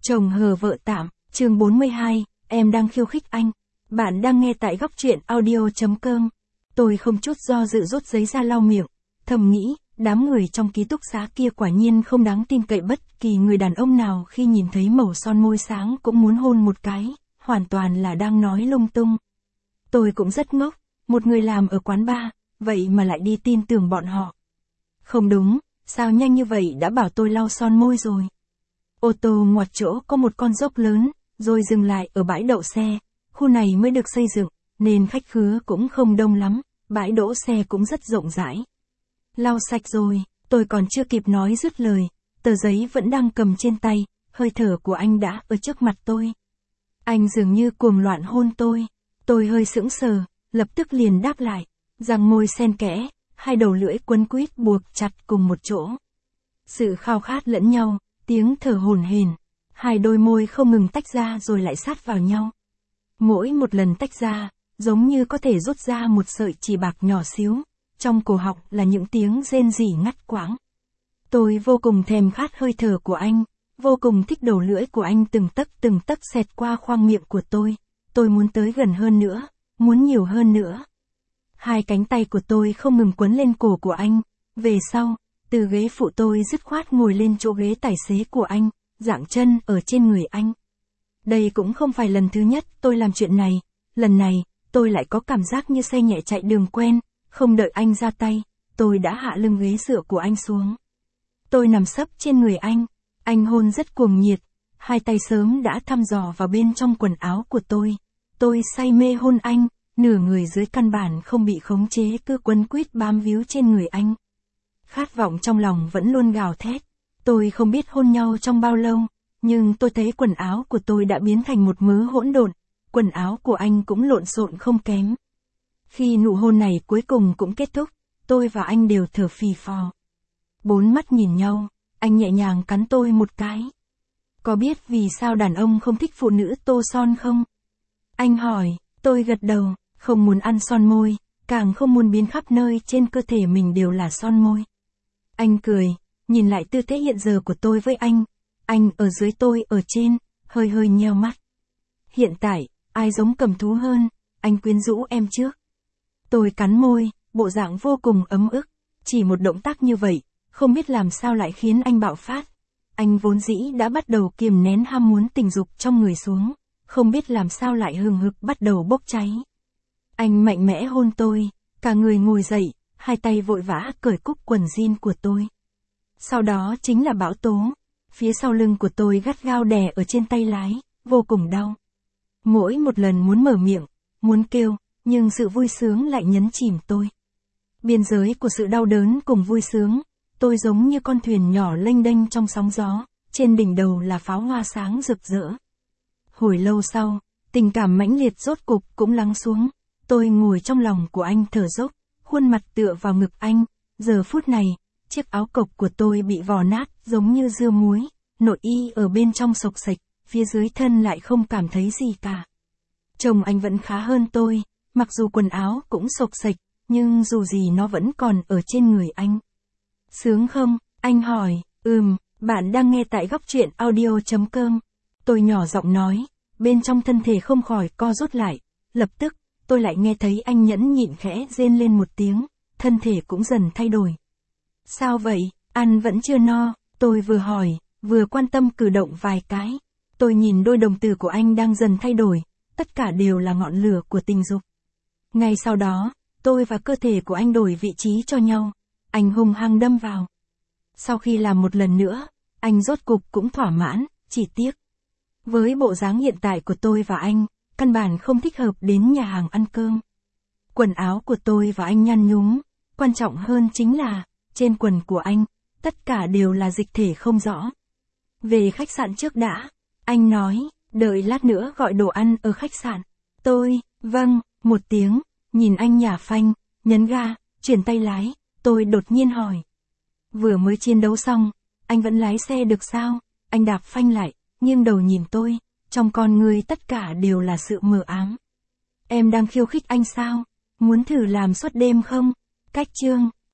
Chồng hờ vợ tạm, chương 42, em đang khiêu khích anh. Bạn đang nghe tại góc truyện audio.com. Tôi không chút do dự rút giấy ra lau miệng, thầm nghĩ, đám người trong ký túc xá kia quả nhiên không đáng tin cậy, bất kỳ người đàn ông nào khi nhìn thấy màu son môi sáng cũng muốn hôn một cái, hoàn toàn là đang nói lung tung. Tôi cũng rất ngốc, một người làm ở quán bar, vậy mà lại đi tin tưởng bọn họ. Không đúng, sao nhanh như vậy đã bảo tôi lau son môi rồi. Ô tô ngoặt chỗ có một con dốc lớn, rồi dừng lại ở bãi đậu xe. Khu này mới được xây dựng, nên khách khứa cũng không đông lắm, bãi đỗ xe cũng rất rộng rãi. Lau sạch rồi, tôi còn chưa kịp nói dứt lời, tờ giấy vẫn đang cầm trên tay, hơi thở của anh đã ở trước mặt tôi. Anh dường như cuồng loạn hôn tôi hơi sững sờ, lập tức liền đáp lại, răng môi xen kẽ, hai đầu lưỡi quấn quýt buộc chặt cùng một chỗ. Sự khao khát lẫn nhau, tiếng thở hổn hển, hai đôi môi không ngừng tách ra rồi lại sát vào nhau. Mỗi một lần tách ra, giống như có thể rút ra một sợi chỉ bạc nhỏ xíu, trong cổ họng là những tiếng rên rỉ ngắt quãng. Tôi vô cùng thèm khát hơi thở của anh, vô cùng thích đầu lưỡi của anh từng tấc xẹt qua khoang miệng của tôi muốn tới gần hơn nữa, muốn nhiều hơn nữa. Hai cánh tay của tôi không ngừng quấn lên cổ của anh, về sau, từ ghế phụ tôi dứt khoát ngồi lên chỗ ghế tài xế của anh, dạng chân ở trên người anh. Đây cũng không phải lần thứ nhất tôi làm chuyện này, lần này, tôi lại có cảm giác như xe nhẹ chạy đường quen, không đợi anh ra tay, tôi đã hạ lưng ghế dựa của anh xuống. Tôi nằm sấp trên người anh hôn rất cuồng nhiệt, hai tay sớm đã thăm dò vào bên trong quần áo của tôi say mê hôn anh, nửa người dưới căn bản không bị khống chế cứ quấn quýt bám víu trên người anh. Khát vọng trong lòng vẫn luôn gào thét, tôi không biết hôn nhau trong bao lâu, nhưng tôi thấy quần áo của tôi đã biến thành một mớ hỗn độn, quần áo của anh cũng lộn xộn không kém. Khi nụ hôn này cuối cùng cũng kết thúc, tôi và anh đều thở phì phò. Bốn mắt nhìn nhau, anh nhẹ nhàng cắn tôi một cái. Có biết vì sao đàn ông không thích phụ nữ tô son không? Anh hỏi, tôi gật đầu, không muốn ăn son môi, càng không muốn biến khắp nơi trên cơ thể mình đều là son môi. Anh cười, nhìn lại tư thế hiện giờ của tôi với anh ở dưới tôi ở trên, hơi nheo mắt. Hiện tại, ai giống cầm thú hơn, anh quyến rũ em trước. Tôi cắn môi, bộ dạng vô cùng ấm ức, chỉ một động tác như vậy, không biết làm sao lại khiến anh bạo phát. Anh vốn dĩ đã bắt đầu kiềm nén ham muốn tình dục trong người xuống, không biết làm sao lại hừng hực bắt đầu bốc cháy. Anh mạnh mẽ hôn tôi, cả người ngồi dậy, hai tay vội vã cởi cúc quần jean của tôi. Sau đó chính là bão tố, phía sau lưng của tôi gắt gao đè ở trên tay lái, vô cùng đau. Mỗi một lần muốn mở miệng, muốn kêu, nhưng sự vui sướng lại nhấn chìm tôi. Biên giới của sự đau đớn cùng vui sướng, tôi giống như con thuyền nhỏ lênh đênh trong sóng gió, trên đỉnh đầu là pháo hoa sáng rực rỡ. Hồi lâu sau, tình cảm mãnh liệt rốt cục cũng lắng xuống, tôi ngồi trong lòng của anh thở dốc, khuôn mặt tựa vào ngực anh, giờ phút này, chiếc áo cộc của tôi bị vò nát giống như dưa muối, nội y ở bên trong xộc xệch, phía dưới thân lại không cảm thấy gì cả. Chồng anh vẫn khá hơn tôi, mặc dù quần áo cũng xộc xệch, nhưng dù gì nó vẫn còn ở trên người anh. Sướng không? Anh hỏi, bạn đang nghe tại góc truyện audio.com. Tôi nhỏ giọng nói, bên trong thân thể không khỏi co rút lại, lập tức, tôi lại nghe thấy anh nhẫn nhịn khẽ rên lên một tiếng, thân thể cũng dần thay đổi. Sao vậy, ăn vẫn chưa no, tôi vừa hỏi, vừa quan tâm cử động vài cái. Tôi nhìn đôi đồng tử của anh đang dần thay đổi, tất cả đều là ngọn lửa của tình dục. Ngay sau đó, tôi và cơ thể của anh đổi vị trí cho nhau, anh hung hăng đâm vào. Sau khi làm một lần nữa, anh rốt cục cũng thỏa mãn, chỉ tiếc. Với bộ dáng hiện tại của tôi và anh, căn bản không thích hợp đến nhà hàng ăn cơm. Quần áo của tôi và anh nhăn nhúm, quan trọng hơn chính là, trên quần của anh, tất cả đều là dịch thể không rõ. Về khách sạn trước đã, anh nói, đợi lát nữa gọi đồ ăn ở khách sạn. Tôi, vâng, một tiếng, nhìn anh nhả phanh, nhấn ga, chuyển tay lái, tôi đột nhiên hỏi. Vừa mới chiến đấu xong, anh vẫn lái xe được sao? Anh đạp phanh lại, nghiêng đầu nhìn tôi, trong con người tất cả đều là sự mờ ám. Em đang khiêu khích anh sao? Muốn thử làm suốt đêm không? Cách chương